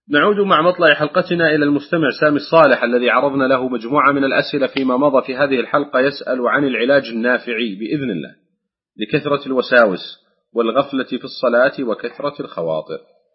نعود مع مطلع حلقتنا إلى المستمع سامي الصالح الذي عرضنا له مجموعة من الأسئلة فيما مضى في هذه الحلقة، يسأل عن العلاج النافعي بإذن الله لكثرة الوساوس والغفلة في الصلاة وكثرة الخواطر.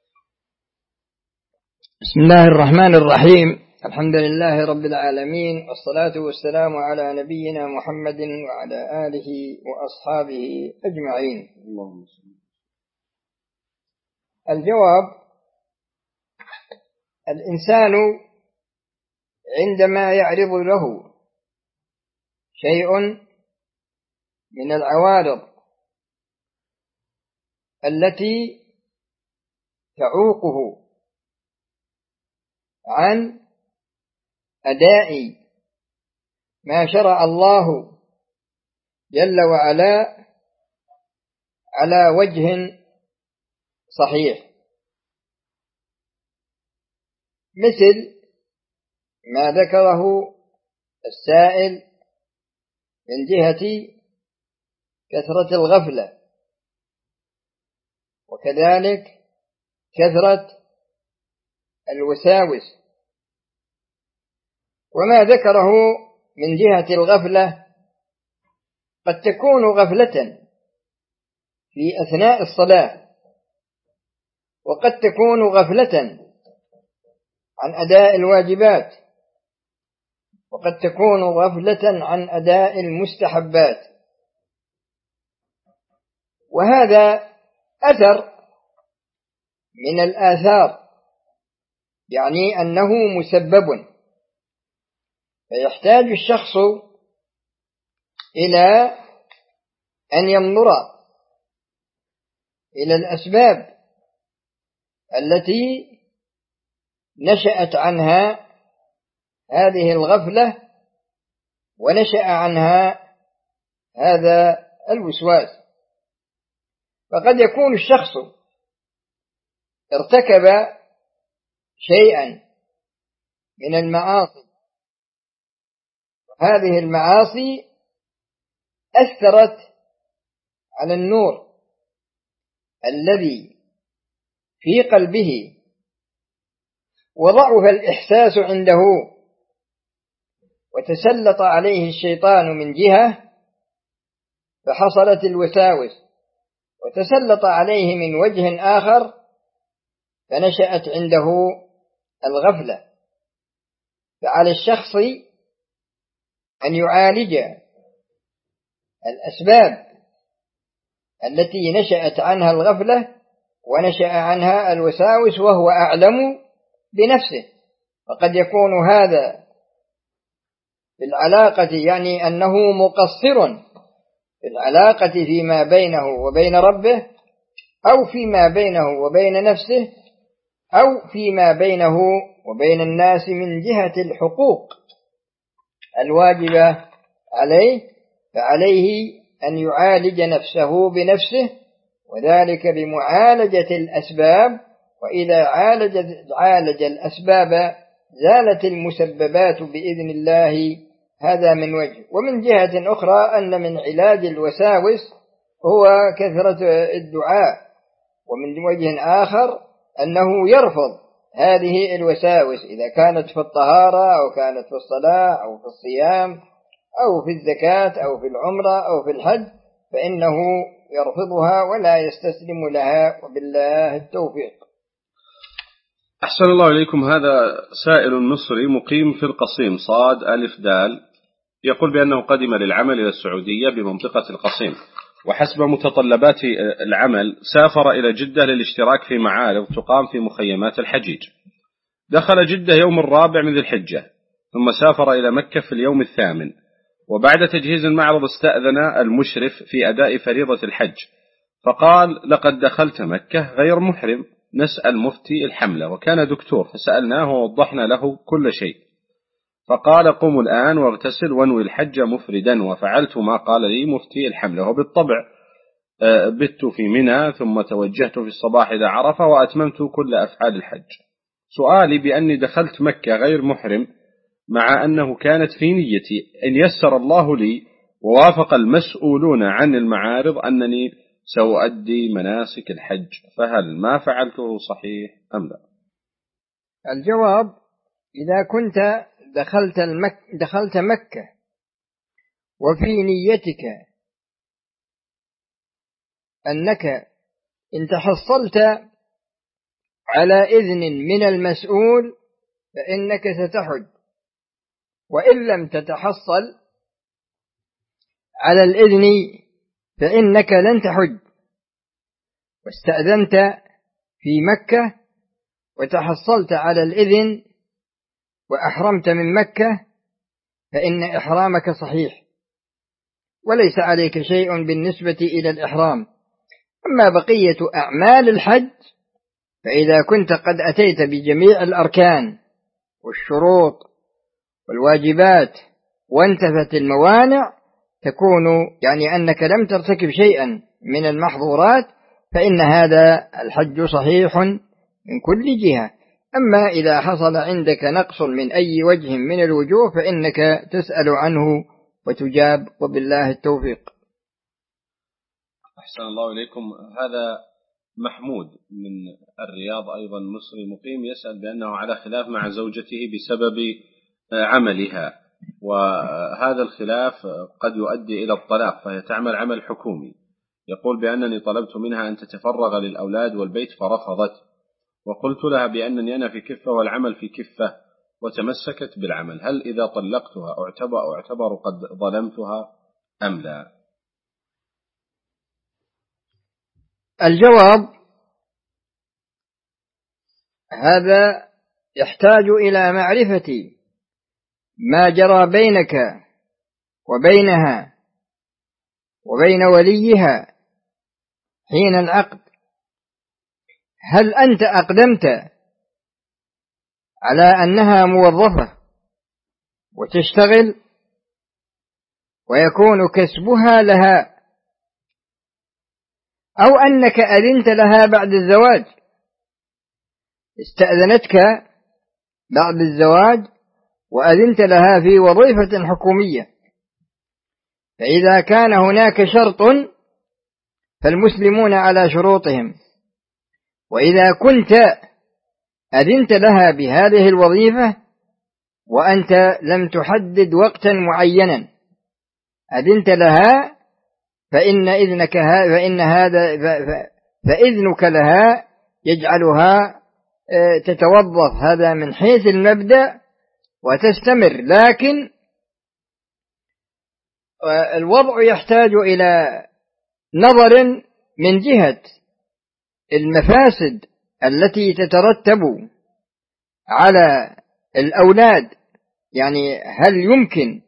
بسم الله الرحمن الرحيم، الحمد لله رب العالمين، والصلاة والسلام على نبينا محمد وعلى آله وأصحابه أجمعين. الجواب: الإنسان عندما يعرض له شيء من العوارض التي تعوقه عن أداء ما شرع الله جل وعلا على وجه صحيح، مثل ما ذكره السائل من جهة كثرة الغفلة، وكذلك كثرة الوساوس. وما ذكره من جهة الغفلة قد تكون غفلة في أثناء الصلاة، وقد تكون غفلة عن أداء الواجبات، وقد تكون غفلة عن أداء المستحبات. وهذا أثر من الآثار، يعني أنه مسبب، فيحتاج الشخص إلى أن ينظر إلى الأسباب التي نشأت عنها هذه الغفلة ونشأ عنها هذا الوسواس. فقد يكون الشخص ارتكب شيئا من المعاصي، وهذه المعاصي أثرت على النور الذي في قلبه، وضعف الإحساس عنده، وتسلط عليه الشيطان من جهة فحصلت الوساوس، وتسلط عليه من وجه آخر فنشأت عنده الغفلة. فعلى الشخص أن يعالج الأسباب التي نشأت عنها الغفلة ونشأ عنها الوساوس وهو أعلم بنفسه. فقد يكون هذا بالعلاقة، يعني أنه مقصر في العلاقة فيما بينه وبين ربه، أو فيما بينه وبين نفسه، أو فيما بينه وبين الناس من جهة الحقوق الواجبة عليه. فعليه أن يعالج نفسه بنفسه، وذلك بمعالجة الأسباب. وإذا عالج الأسباب زالت المسببات بإذن الله. هذا من وجه. ومن جهة أخرى أن من علاج الوساوس هو كثرة الدعاء، ومن وجه آخر أنه يرفض هذه الوساوس إذا كانت في الطهارة أو كانت في الصلاة أو في الصيام أو في الزكاة أو في العمرة أو في الحج، فإنه يرفضها ولا يستسلم لها، وبالله التوفيق. أحسن الله إليكم. هذا سائل مصري مقيم في القصيم صاد ألف دال، يقول بأنه قدم للعمل إلى السعودية بمنطقة القصيم، وحسب متطلبات العمل سافر إلى جدة للاشتراك في معارض تقام في مخيمات الحجيج. دخل جدة يوم 4 من ذي الحجة، ثم سافر إلى مكة في اليوم 8، وبعد تجهيز المعرض استأذن المشرف في أداء فريضة الحج، فقال: لقد دخلت مكة غير محرم، نسأل مفتي الحملة، وكان دكتور، فسألناه ووضحنا له كل شيء، فقال: قم الآن واغتسل وانوي الحج مفردا. وفعلت ما قال لي مفتي الحملة، وبالطبع بت في منى، ثم توجهت في الصباح إلى عرفة وأتممت كل أفعال الحج. سؤالي بأني دخلت مكة غير محرم، مع أنه كانت في نيتي إن يسر الله لي ووافق المسؤولون عن المعارض أنني سأؤدي مناسك الحج، فهل ما فعلته صحيح أم لا؟ الجواب: إذا كنت دخلت مكة وفي نيتك أنك إن تحصلت على إذن من المسؤول فإنك ستحج، وإن لم تتحصل على الإذن فإنك لن تحج، واستأذنت في مكة وتحصلت على الإذن وأحرمت من مكة فإن إحرامك صحيح وليس عليك شيء بالنسبة إلى الإحرام. أما بقية أعمال الحج فإذا كنت قد أتيت بجميع الأركان والشروط والواجبات وانتفت الموانع تكون يعني أنك لم ترتكب شيئا من المحظورات، فإن هذا الحج صحيح من كل جهة. أما إذا حصل عندك نقص من أي وجه من الوجوه فإنك تسأل عنه وتجاب، وبالله التوفيق. أحسن الله إليكم. هذا محمود من الرياض أيضا مصري مقيم يسأل بأنه على خلاف مع زوجته بسبب عملها، وهذا الخلاف قد يؤدي إلى الطلاق، فهي تعمل عمل حكومي. يقول بأنني طلبت منها أن تتفرغ للأولاد والبيت فرفضت، وقلت لها بأنني أنا في كفة والعمل في كفة وتمسكت بالعمل. هل إذا طلقتها أعتبر قد ظلمتها أم لا؟ الجواب: هذا يحتاج إلى معرفة ما جرى بينك وبينها وبين وليها حين العقد. هل أنت أقدمت على أنها موظفة وتشتغل ويكون كسبها لها، أو أنك أذنت لها بعد الزواج، استأذنتك بعد الزواج وأذنت لها في وظيفة حكومية؟ فإذا كان هناك شرط فالمسلمون على شروطهم، وإذا كنت أذنت لها بهذه الوظيفة وأنت لم تحدد وقتا معينا أذنت لها فإذنك لها يجعلها تتوظف، هذا من حيث المبدأ، وتستمر. لكن الوضع يحتاج إلى نظر من جهة المفاسد التي تترتب على الأولاد، يعني هل يمكن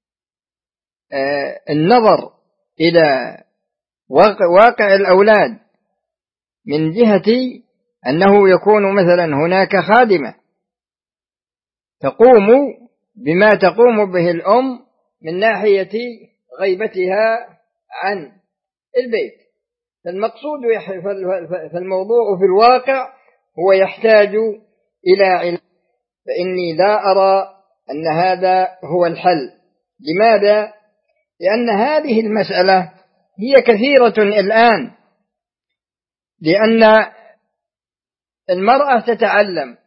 النظر إلى واقع الأولاد من جهة أنه يكون مثلا هناك خادمة تقوم بما تقوم به الأم من ناحية غيبتها عن البيت. فالمقصود فالموضوع في الواقع هو يحتاج إلى علم، فإني لا أرى أن هذا هو الحل. لماذا؟ لأن هذه المسألة هي كثيرة الآن، لأن المرأة تتعلم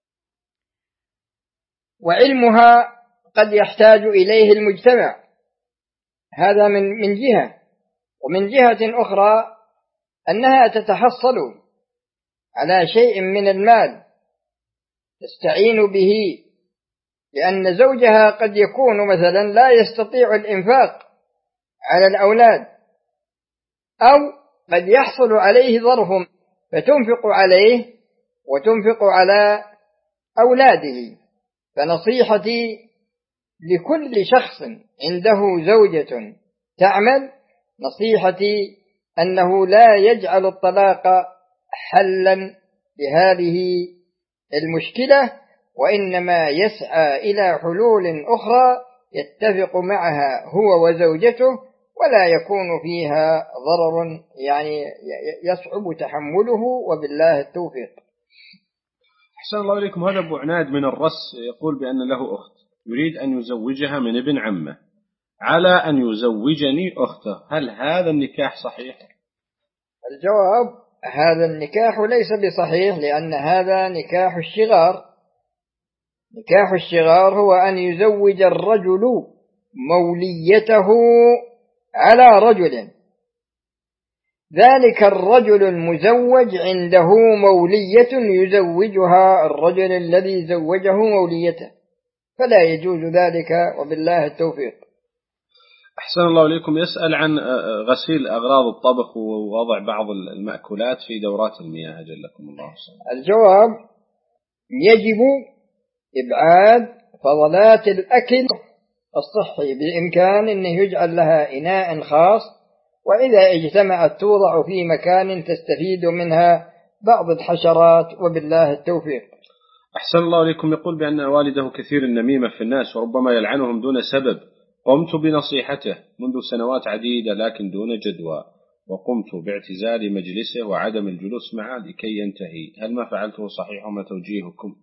وعلمها قد يحتاج إليه المجتمع، هذا من جهة. ومن جهة أخرى أنها تتحصل على شيء من المال تستعين به، لأن زوجها قد يكون مثلا لا يستطيع الإنفاق على الأولاد، أو قد يحصل عليه ظرف فتنفق عليه وتنفق على أولاده. فنصيحتي لكل شخص عنده زوجة تعمل، نصيحتي أنه لا يجعل الطلاق حلا لهذه المشكلة، وإنما يسعى إلى حلول أخرى يتفق معها هو وزوجته ولا يكون فيها ضرر يعني يصعب تحمله، وبالله التوفيق. أحسن الله إليكم. هذا أبو عناد من الرس يقول بأن له أخت يريد أن يزوجها من ابن عمه على أن يزوجني أخته، هل هذا النكاح صحيح؟ الجواب: هذا النكاح ليس بصحيح، لأن هذا نكاح الشغار نكاح الصغار هو أن يزوج الرجل موليته على رجل، ذلك الرجل المزوج عنده مولية يزوجها الرجل الذي زوجه موليته، فلا يجوز ذلك، وبالله التوفيق. أحسن الله إليكم. يسأل عن غسيل أغراض الطبخ ووضع بعض المأكولات في دورات المياه، جلكم الله. الجواب: يجب إبعاد فضلات الأكل الصحي، بإمكان أنه يجعل لها إناء خاص، وإذا اجتمعت توضع في مكان تستفيد منها بعض الحشرات، وبالله التوفيق. أحسن الله إليكم. يقول بأن والده كثير النميمة في الناس وربما يلعنهم دون سبب، قمت بنصيحته منذ سنوات عديدة لكن دون جدوى، وقمت باعتزال مجلسه وعدم الجلوس معه لكي ينتهي، هل ما فعلته صحيح وما توجيهكم؟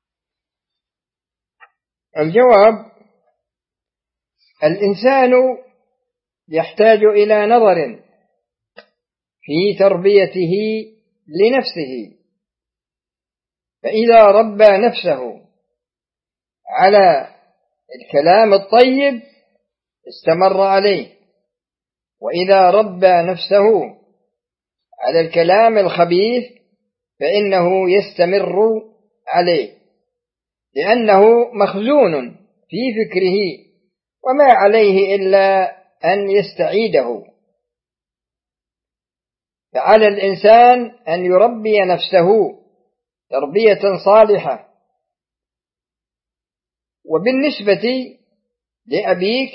الجواب: الإنسان يحتاج إلى نظر في تربيته لنفسه، فإذا ربى نفسه على الكلام الطيب استمر عليه، وإذا ربى نفسه على الكلام الخبيث فإنه يستمر عليه، لأنه مخزون في فكره وما عليه إلا أن يستعيده. فعلى الإنسان أن يربي نفسه تربية صالحة. وبالنسبة لأبيك،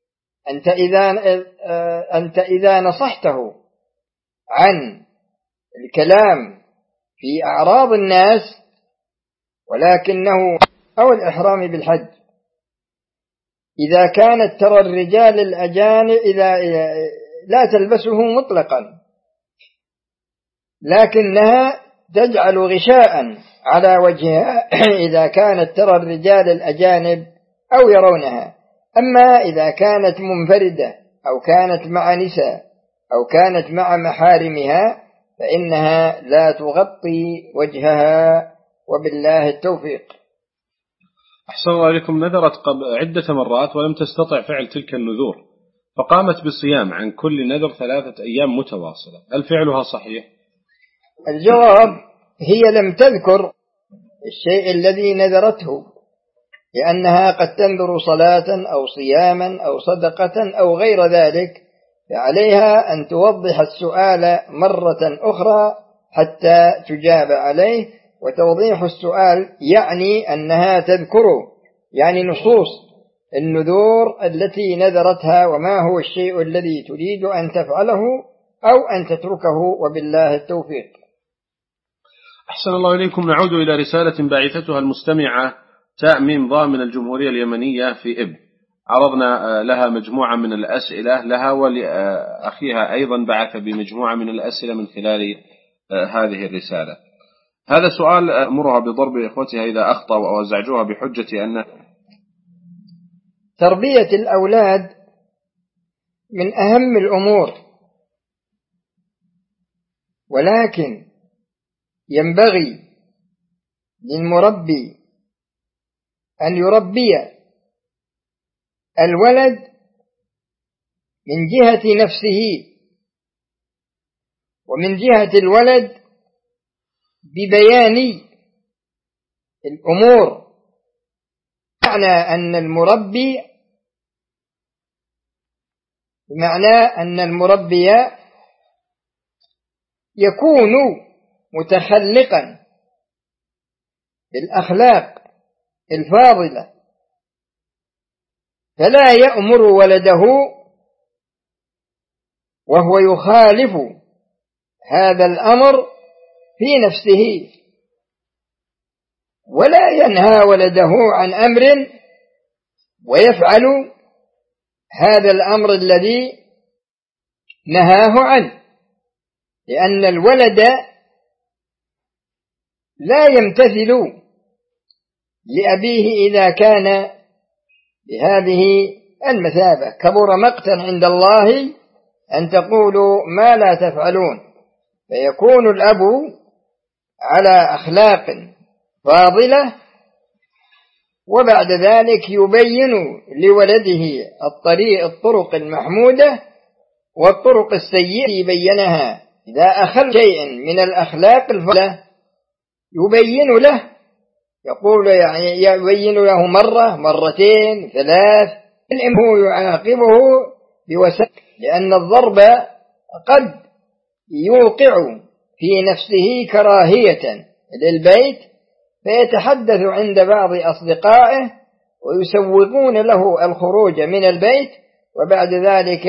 أنت إذا نصحته عن الكلام في أعراض الناس ولكنه أو الإحرام بالحج، إذا كانت ترى الرجال الأجانب إذا لا تلبسه مطلقا، لكنها تجعل غشاء على وجهها إذا كانت ترى الرجال الأجانب أو يرونها. أما إذا كانت منفردة أو كانت مع نساء أو كانت مع محارمها فإنها لا تغطي وجهها، وبالله التوفيق. أحسن الله عليكم. نذرت عدة مرات ولم تستطع فعل تلك النذور، فقامت بصيام عن كل نذر 3 أيام متواصلة، هل فعلها صحيح؟ الجواب: هي لم تذكر الشيء الذي نذرته، لأنها قد تنذر صلاة أو صياما أو صدقة أو غير ذلك، فعليها أن توضح السؤال مرة أخرى حتى تجاب عليه. وتوضيح السؤال يعني أنها تذكر يعني نصوص النذور التي نذرتها، وما هو الشيء الذي تريد أن تفعله أو أن تتركه، وبالله التوفيق. أحسن الله إليكم. نعود إلى رسالة باعثتها المستمعة تاء ميم ضاء من الجمهورية اليمنية في إب، عرضنا لها مجموعة من الأسئلة لها ولأخيها أيضا بعث بمجموعة من الأسئلة من خلال هذه الرسالة. هذا سؤال أمرها بضرب إخوتها إذا أخطأوا أو أزعجوها بحجة أن تربية الأولاد من أهم الأمور، ولكن ينبغي للمربي أن يربي الولد من جهة نفسه ومن جهة الولد ببيان الأمور، بمعنى أن المربي يكون متخلقا بالأخلاق الفاضلة، فلا يأمر ولده وهو يخالف هذا الأمر في نفسه، ولا ينهى ولده عن أمر ويفعل هذا الأمر الذي نهاه عنه، لأن الولد لا يمتثل لأبيه إذا كان بهذه المثابة. كبر مقتا عند الله أن تقولوا ما لا تفعلون. فيكون الأب على أخلاق فاضلة وبعد ذلك يبين لولده الطرق المحمودة والطرق السيئة بينها. إذا أخذ شيء من الأخلاق الفضلة يبين له، يقول يعني يبين له مرة مرتين ثلاث، هو يعاقبه بوسائل، لأن الضرب قد يوقع في نفسه كراهية للبيت، فيتحدث عند بعض أصدقائه ويسوقون له الخروج من البيت، وبعد ذلك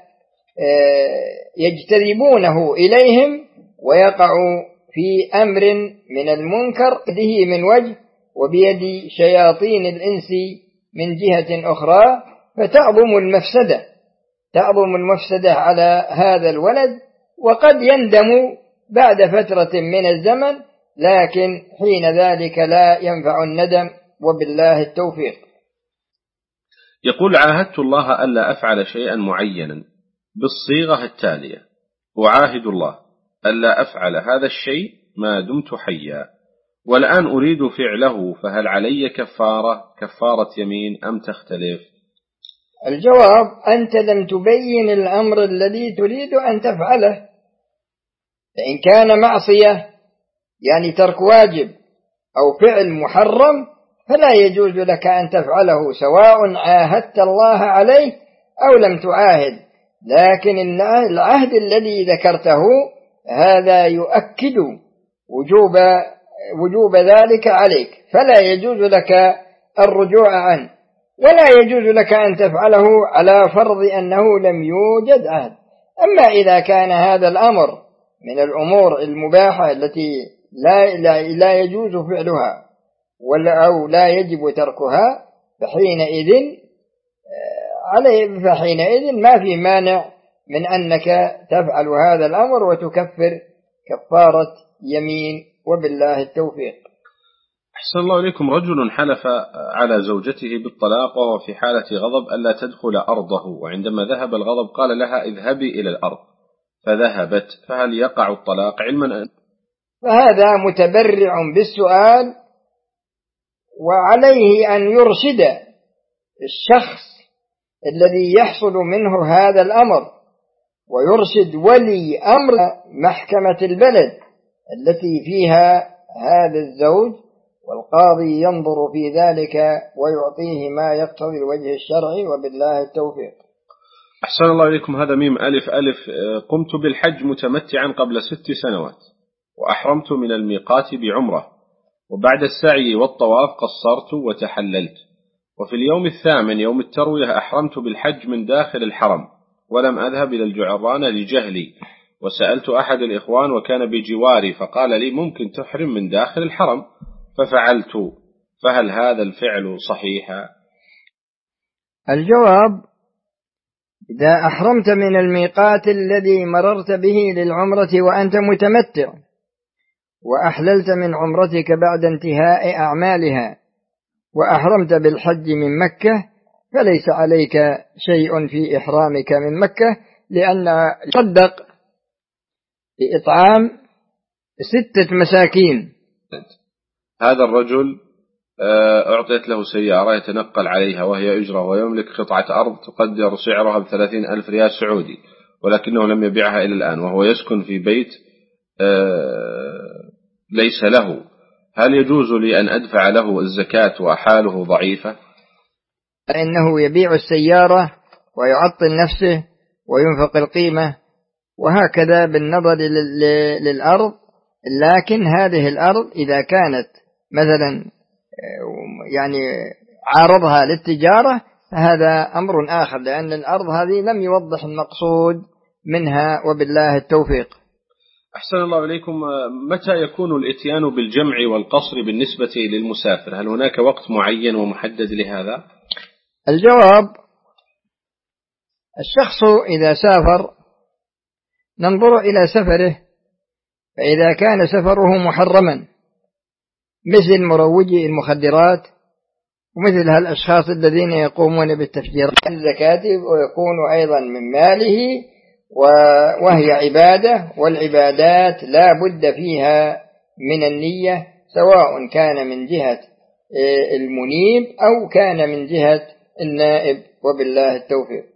يجتذبونه إليهم ويقع في أمر من المنكر به من وجه وبيد شياطين الإنس من جهة أخرى، فتعظم المفسدة على هذا الولد، وقد يندم بعد فترة من الزمن، لكن حين ذلك لا ينفع الندم، وبالله التوفيق. يقول: عاهدت الله ألا أفعل شيئا معينا بالصيغة التالية: أعاهد الله ألا أفعل هذا الشيء ما دمت حيا، والآن أريد فعله، فهل علي كفارة يمين أم تختلف؟ الجواب: أنت لم تبين الأمر الذي تريد أن تفعله، فإن كان معصية يعني ترك واجب أو فعل محرم فلا يجوز لك أن تفعله، سواء عاهدت الله عليه أو لم تعاهد، لكن العهد الذي ذكرته هذا يؤكد وجوب ذلك عليك، فلا يجوز لك الرجوع عنه، ولا يجوز لك أن تفعله على فرض أنه لم يوجد عهد. أما إذا كان هذا الأمر من الأمور المباحة التي لا يجوز فعلها أو لا يجب تركها، فحينئذ ما في مانع من أنك تفعل هذا الأمر وتكفر كفارة يمين، وبالله التوفيق. أحسن الله إليكم. رجل حلف على زوجته بالطلاق وهو في حالة غضب ألا تدخل أرضه، وعندما ذهب الغضب قال لها: اذهبي إلى الأرض، فذهبت، فهل يقع الطلاق علما أن؟ فهذا متبرع بالسؤال، وعليه أن يرشد الشخص الذي يحصل منه هذا الأمر، ويرشد ولي أمر محكمة البلد التي فيها هذا الزوج، والقاضي ينظر في ذلك ويعطيه ما يقتضي الوجه الشرعي، وبالله التوفيق. أحسن الله إليكم. هذا ميم ألف ألف: قمت بالحج متمتعا قبل 6 سنوات، وأحرمت من الميقات بعمرة، وبعد السعي والطواف قصرت وتحللت، وفي اليوم 8 يوم التروية أحرمت بالحج من داخل الحرم، ولم أذهب إلى الجعرانة لجهلي، وسألت أحد الإخوان وكان بجواري فقال لي: ممكن تحرم من داخل الحرم، ففعلت، فهل هذا الفعل صحيح؟ الجواب: إذا أحرمت من الميقات الذي مررت به للعمرة وأنت متمتع، وأحللت من عمرتك بعد انتهاء أعمالها، وأحرمت بالحج من مكة، فليس عليك شيء في إحرامك من مكة، لأن تصدق بإطعام 6 مساكين. هذا الرجل أعطيت له سيارة يتنقل عليها وهي أجرة، ويملك قطعة أرض تقدر سعرها ب30,000 ريال سعودي، ولكنه لم يبيعها إلى الآن، وهو يسكن في بيت ليس له. هل يجوز لي أن أدفع له الزكاة وأحاله ضعيفة؟ إنه يبيع السيارة ويعطل نفسه وينفق القيمة، وهكذا بالنظر للأرض، لكن هذه الأرض إذا كانت مثلا يعني عارضها للتجارة هذا أمر آخر، لأن الأرض هذه لم يوضح المقصود منها، وبالله التوفيق. أحسن الله إليكم. متى يكون الإتيان بالجمع والقصر بالنسبة للمسافر؟ هل هناك وقت معين ومحدد لهذا؟ الجواب: الشخص إذا سافر ننظر إلى سفره، فإذا كان سفره محرما مثل مروجي المخدرات ومثل هالأشخاص الذين يقومون بالتفجير الزكاة، ويكون أيضا من ماله، وهي عبادة، والعبادات لا بد فيها من النية، سواء كان من جهة المنيب أو كان من جهة النائب، وبالله التوفيق.